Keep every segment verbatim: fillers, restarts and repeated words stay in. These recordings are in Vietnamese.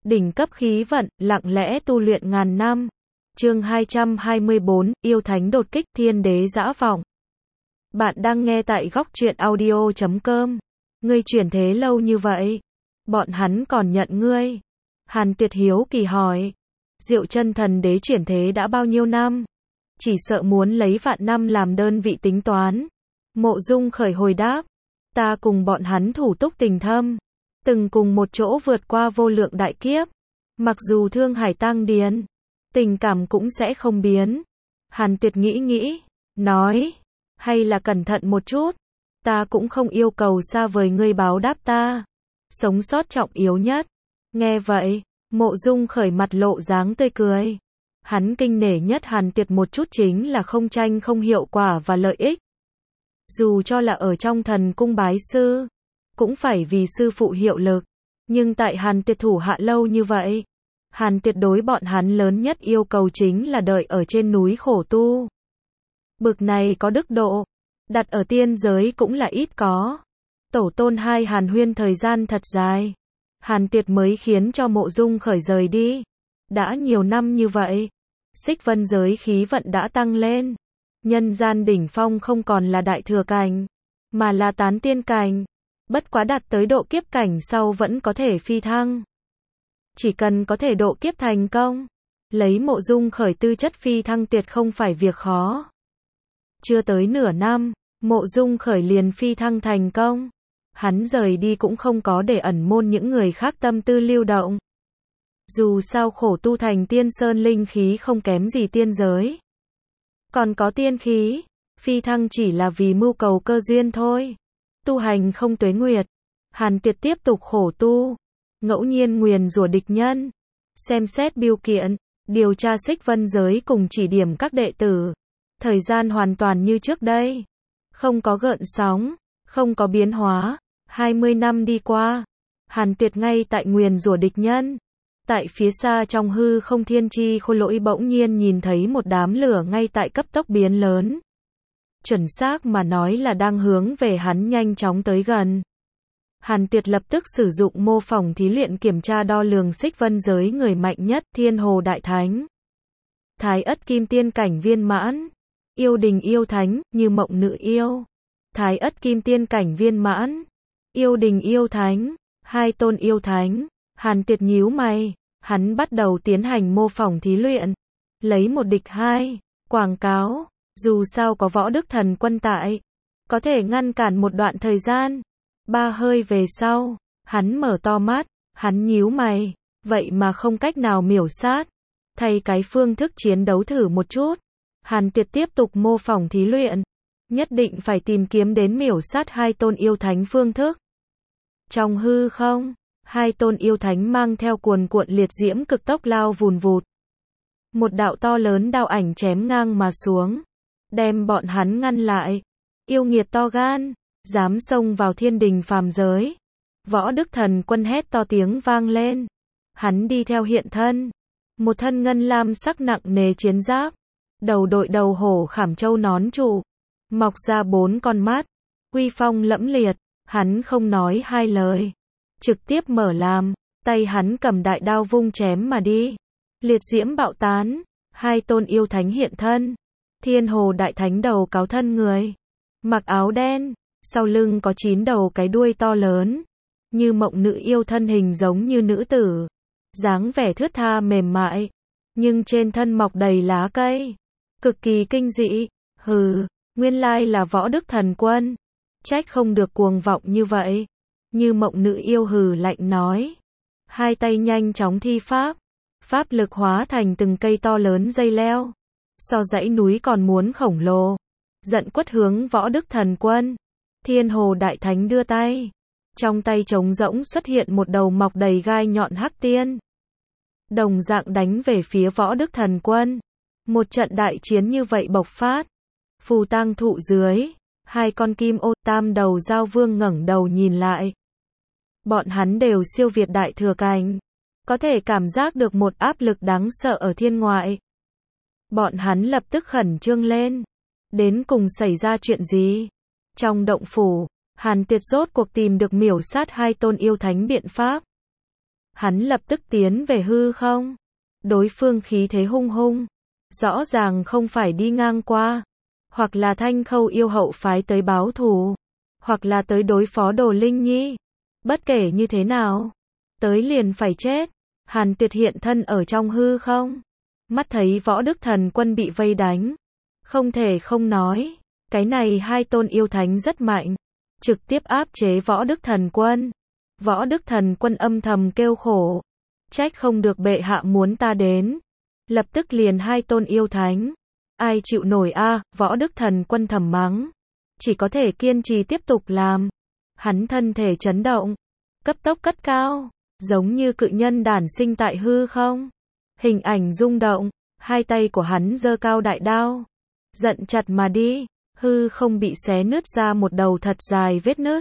Đỉnh cấp khí vận, lặng lẽ tu luyện ngàn năm. Chương hai trăm hai mươi bốn, yêu thánh đột kích, thiên đế dã vọng. Bạn đang nghe tại góc truyện audio chấm com. Ngươi chuyển thế lâu như vậy, bọn hắn còn nhận ngươi? Hàn Tuyệt hiếu kỳ hỏi. Diệu Chân thần đế chuyển thế đã bao nhiêu năm? Chỉ sợ muốn lấy vạn năm làm đơn vị tính toán. Mộ Dung Khởi hồi đáp. Ta cùng bọn hắn thủ túc tình thâm, từng cùng một chỗ vượt qua vô lượng đại kiếp. Mặc dù thương hải tang điền, tình cảm cũng sẽ không biến. Hàn Tuyệt nghĩ nghĩ, nói, hay là cẩn thận một chút. Ta cũng không yêu cầu xa vời ngươi báo đáp ta. Sống sót trọng yếu nhất. Nghe vậy, Mộ Dung Khởi mặt lộ dáng tươi cười. Hắn kinh nể nhất Hàn Tuyệt một chút chính là không tranh không hiệu quả và lợi ích. Dù cho là ở trong thần cung bái sư, cũng phải vì sư phụ hiệu lực. Nhưng tại Hàn Tuyệt thủ hạ lâu như vậy, Hàn Tuyệt đối bọn hắn lớn nhất yêu cầu chính là đợi ở trên núi khổ tu. Bực này có đức độ, đặt ở tiên giới cũng là ít có. Tổ tôn hai Hàn huyên thời gian thật dài, Hàn Tuyệt mới khiến cho Mộ Dung Khởi rời đi. Đã nhiều năm như vậy, Xích Vân giới khí vận đã tăng lên. Nhân gian đỉnh phong không còn là đại thừa cảnh, mà là tán tiên cảnh. Bất quá đạt tới độ kiếp cảnh sau vẫn có thể phi thăng. Chỉ cần có thể độ kiếp thành công, lấy Mộ Dung Khởi tư chất phi thăng tuyệt không phải việc khó. Chưa tới nửa năm, Mộ Dung Khởi liền phi thăng thành công. Hắn rời đi cũng không có để ẩn môn những người khác tâm tư lưu động. Dù sao khổ tu thành tiên sơn linh khí không kém gì tiên giới. Còn có tiên khí, phi thăng chỉ là vì mưu cầu cơ duyên thôi. Tu hành không tuế nguyệt. Hàn Tuyệt tiếp tục khổ tu, ngẫu nhiên nguyền rủa địch nhân, xem xét biêu kiện, điều tra Xích Vân giới cùng chỉ điểm các đệ tử. Thời gian hoàn toàn như trước đây, không có gợn sóng, không có biến hóa. hai mươi năm đi qua, Hàn Tuyệt ngay tại nguyền rủa địch nhân. Tại phía xa trong hư không thiên chi khôi lỗi bỗng nhiên nhìn thấy một đám lửa ngay tại cấp tốc biến lớn. Chuẩn xác mà nói là đang hướng về hắn nhanh chóng tới gần. Hàn Tuyệt lập tức sử dụng mô phỏng thí luyện kiểm tra đo lường Xích Vân giới người mạnh nhất Thiên Hồ Đại Thánh, Thái Ất Kim Tiên cảnh viên mãn, Yêu Đình Yêu Thánh, Như Mộng Nữ Yêu, Thái Ất Kim Tiên cảnh viên mãn, Yêu Đình Yêu Thánh, hai tôn yêu thánh. Hàn Tuyệt nhíu mày, hắn bắt đầu tiến hành mô phỏng thí luyện, lấy một địch hai, quảng cáo, dù sao có Võ Đức Thần Quân tại, có thể ngăn cản một đoạn thời gian. Ba hơi về sau, hắn mở to mắt, hắn nhíu mày, vậy mà không cách nào miểu sát. Thay cái phương thức chiến đấu thử một chút. Hàn Tuyệt tiếp tục mô phỏng thí luyện, nhất định phải tìm kiếm đến miểu sát hai tôn yêu thánh phương thức. Trong hư không, hai tôn yêu thánh mang theo cuồn cuộn liệt diễm cực tốc lao vùn vụt. Một đạo to lớn đao ảnh chém ngang mà xuống, đem bọn hắn ngăn lại. Yêu nghiệt to gan, dám xông vào thiên đình phàm giới. Võ Đức Thần Quân hét to tiếng vang lên. Hắn đi theo hiện thân, một thân ngân lam sắc nặng nề chiến giáp, đầu đội đầu hổ khảm châu nón trụ, mọc ra bốn con mắt, uy phong lẫm liệt. Hắn không nói hai lời, trực tiếp mở làm, tay hắn cầm đại đao vung chém mà đi. Liệt diễm bạo tán, hai tôn yêu thánh hiện thân. Thiên Hồ Đại Thánh đầu cáo thân người, mặc áo đen, sau lưng có chín đầu cái đuôi to lớn. Như Mộng Nữ Yêu thân hình giống như nữ tử, dáng vẻ thướt tha mềm mại, nhưng trên thân mọc đầy lá cây, cực kỳ kinh dị. Hừ, nguyên lai là Võ Đức Thần Quân, trách không được cuồng vọng như vậy. Như Mộng Nữ Yêu hừ lạnh nói, hai tay nhanh chóng thi pháp, pháp lực hóa thành từng cây to lớn dây leo, so dãy núi còn muốn khổng lồ, giận quất hướng Võ Đức Thần Quân. Thiên Hồ Đại Thánh đưa tay, trong tay trống rỗng xuất hiện một đầu mọc đầy gai nhọn hắc tiên, đồng dạng đánh về phía Võ Đức Thần Quân. Một trận đại chiến như vậy bộc phát. Phù tang thụ dưới, hai con kim ô tam đầu giao vương ngẩng đầu nhìn lại. Bọn hắn đều siêu việt đại thừa cảnh, có thể cảm giác được một áp lực đáng sợ ở thiên ngoại. Bọn hắn lập tức khẩn trương lên. Đến cùng xảy ra chuyện gì? Trong động phủ, Hàn Tuyệt rốt cuộc tìm được miểu sát hai tôn yêu thánh biện pháp. Hắn lập tức tiến về hư không. Đối phương khí thế hung hung. Rõ ràng không phải đi ngang qua. Hoặc là Thanh Khâu yêu hậu phái tới báo thù. Hoặc là tới đối phó Đồ Linh Nhi. Bất kể như thế nào. Tới liền phải chết. Hàn Tuyệt hiện thân ở trong hư không. Mắt thấy Võ Đức Thần Quân bị vây đánh. Không thể không nói. Cái này hai tôn yêu thánh rất mạnh. Trực tiếp áp chế Võ Đức Thần Quân. Võ Đức Thần Quân âm thầm kêu khổ. Trách không được bệ hạ muốn ta đến. Lập tức liền hai tôn yêu thánh. Ai chịu nổi a? À, Võ Đức Thần Quân thầm mắng. Chỉ có thể kiên trì tiếp tục làm. Hắn thân thể chấn động. Cấp tốc cất cao. Giống như cự nhân đản sinh tại hư không. Hình ảnh rung động. Hai tay của hắn giơ cao đại đao. Giận chặt mà đi. Hư không bị xé nứt ra một đầu thật dài vết nứt.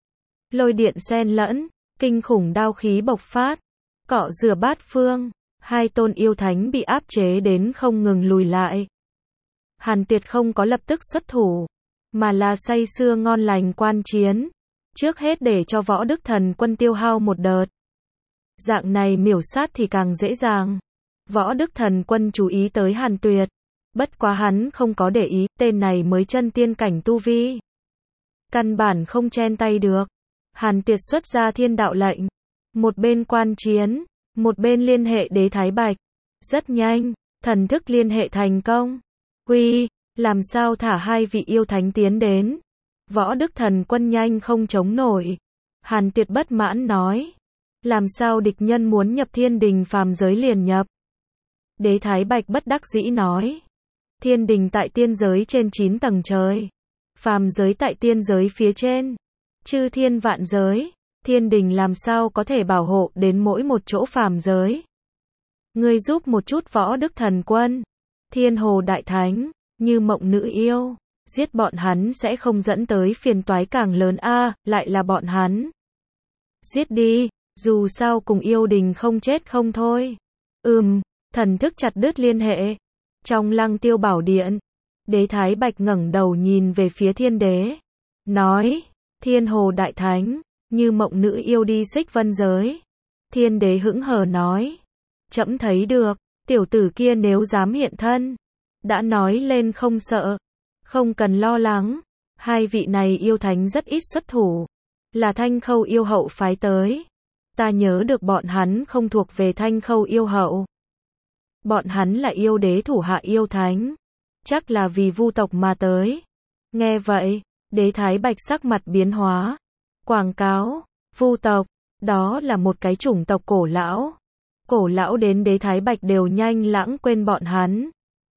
Lôi điện xen lẫn. Kinh khủng đao khí bộc phát. Cọ rửa bát phương. Hai tôn yêu thánh bị áp chế đến không ngừng lùi lại. Hàn Tuyệt không có lập tức xuất thủ. Mà là say sưa ngon lành quan chiến. Trước hết để cho Võ Đức Thần Quân tiêu hao một đợt. Dạng này miểu sát thì càng dễ dàng. Võ Đức Thần Quân chú ý tới Hàn Tuyệt. Bất quá hắn không có để ý, tên này mới chân tiên cảnh tu vi. Căn bản không chen tay được. Hàn Tuyệt xuất ra thiên đạo lệnh. Một bên quan chiến, một bên liên hệ đế Thái Bạch. Rất nhanh, thần thức liên hệ thành công. Quy, làm sao thả hai vị yêu thánh tiến đến. Võ Đức Thần Quân nhanh không chống nổi. Hàn Tuyệt bất mãn nói. Làm sao địch nhân muốn nhập thiên đình phàm giới liền nhập. Đế Thái Bạch bất đắc dĩ nói. Thiên đình tại tiên giới trên chín tầng trời. Phàm giới tại tiên giới phía trên. Chư thiên vạn giới. Thiên đình làm sao có thể bảo hộ đến mỗi một chỗ phàm giới. Ngươi giúp một chút Võ Đức Thần Quân. Thiên Hồ Đại Thánh, Như Mộng Nữ Yêu. Giết bọn hắn sẽ không dẫn tới phiền toái càng lớn a, à, lại là bọn hắn. Giết đi, dù sao cùng yêu đình không chết không thôi. Ừm, thần thức chặt đứt liên hệ. Trong Lăng Tiêu Bảo Điện, Đế Thái Bạch ngẩng đầu nhìn về phía Thiên Đế. Nói, Thiên Hồ Đại Thánh, Như Mộng Nữ Yêu đi Xích Vân giới. Thiên Đế hững hờ nói. Trẫm thấy được, tiểu tử kia nếu dám hiện thân. Đã nói lên không sợ. Không cần lo lắng. Hai vị này yêu thánh rất ít xuất thủ. Là Thanh Khâu yêu hậu phái tới. Ta nhớ được bọn hắn không thuộc về Thanh Khâu yêu hậu. Bọn hắn là yêu đế thủ hạ yêu thánh. Chắc là vì vu tộc mà tới. Nghe vậy, Đế Thái Bạch sắc mặt biến hóa. Quảng cáo, vu tộc, đó là một cái chủng tộc cổ lão. Cổ lão đến Đế Thái Bạch đều nhanh lãng quên bọn hắn.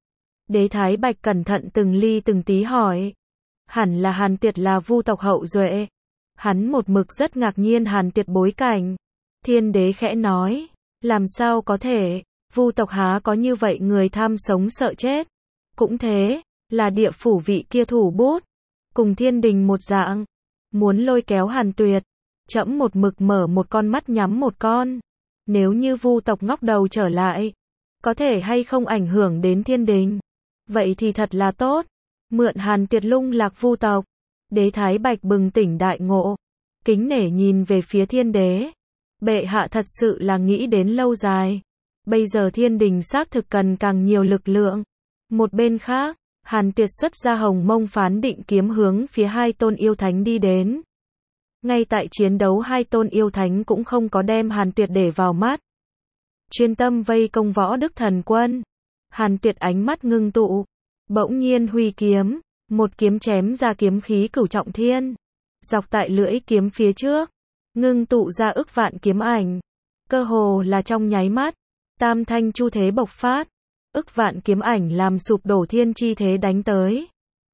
Đế Thái Bạch cẩn thận từng ly từng tí hỏi. Hẳn là Hàn Tuyệt là vu tộc hậu duệ. Hắn một mực rất ngạc nhiên Hàn Tuyệt bối cảnh. Thiên Đế khẽ nói. Làm sao có thể, vu tộc há có như vậy người tham sống sợ chết. Cũng thế, là địa phủ vị kia thủ bút. Cùng thiên đình một dạng. Muốn lôi kéo Hàn Tuyệt. Trẫm một mực mở một con mắt nhắm một con. Nếu như vu tộc ngóc đầu trở lại. Có thể hay không ảnh hưởng đến thiên đình. Vậy thì thật là tốt. Mượn Hàn Tuyệt lung lạc vu tộc. Đế Thái Bạch bừng tỉnh đại ngộ. Kính nể nhìn về phía Thiên Đế. Bệ hạ thật sự là nghĩ đến lâu dài. Bây giờ thiên đình xác thực cần càng nhiều lực lượng. Một bên khác, Hàn Tuyệt xuất ra Hồng Mông Phán Định kiếm hướng phía hai tôn yêu thánh đi đến. Ngay tại chiến đấu hai tôn yêu thánh cũng không có đem Hàn Tuyệt để vào mắt. Chuyên tâm vây công Võ Đức Thần Quân. Hàn Tuyệt ánh mắt ngưng tụ. Bỗng nhiên huy kiếm. Một kiếm chém ra kiếm khí cửu trọng thiên. Dọc tại lưỡi kiếm phía trước. Ngưng tụ ra ức vạn kiếm ảnh. Cơ hồ là trong nháy mắt. Tam thanh chu thế bộc phát. Ức vạn kiếm ảnh làm sụp đổ thiên chi thế đánh tới.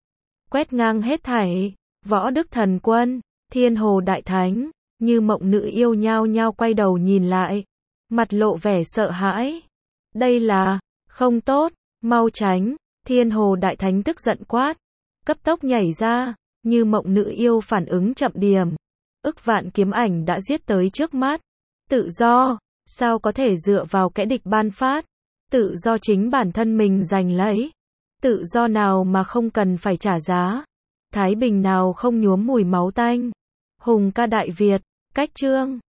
Quét ngang hết thảy. Võ Đức Thần Quân, Thiên Hồ Đại Thánh, Như Mộng Nữ Yêu nhao nhao quay đầu nhìn lại. Mặt lộ vẻ sợ hãi. Đây là, không tốt, mau tránh. Thiên Hồ Đại Thánh tức giận quát. Cấp tốc nhảy ra. Như Mộng Nữ Yêu phản ứng chậm điểm. Ức vạn kiếm ảnh đã giết tới trước mắt. Tự do, sao có thể dựa vào kẻ địch ban phát. Tự do chính bản thân mình giành lấy. Tự do nào mà không cần phải trả giá. Thái bình nào không nhuốm mùi máu tanh. Hùng ca Đại Việt, cách chương.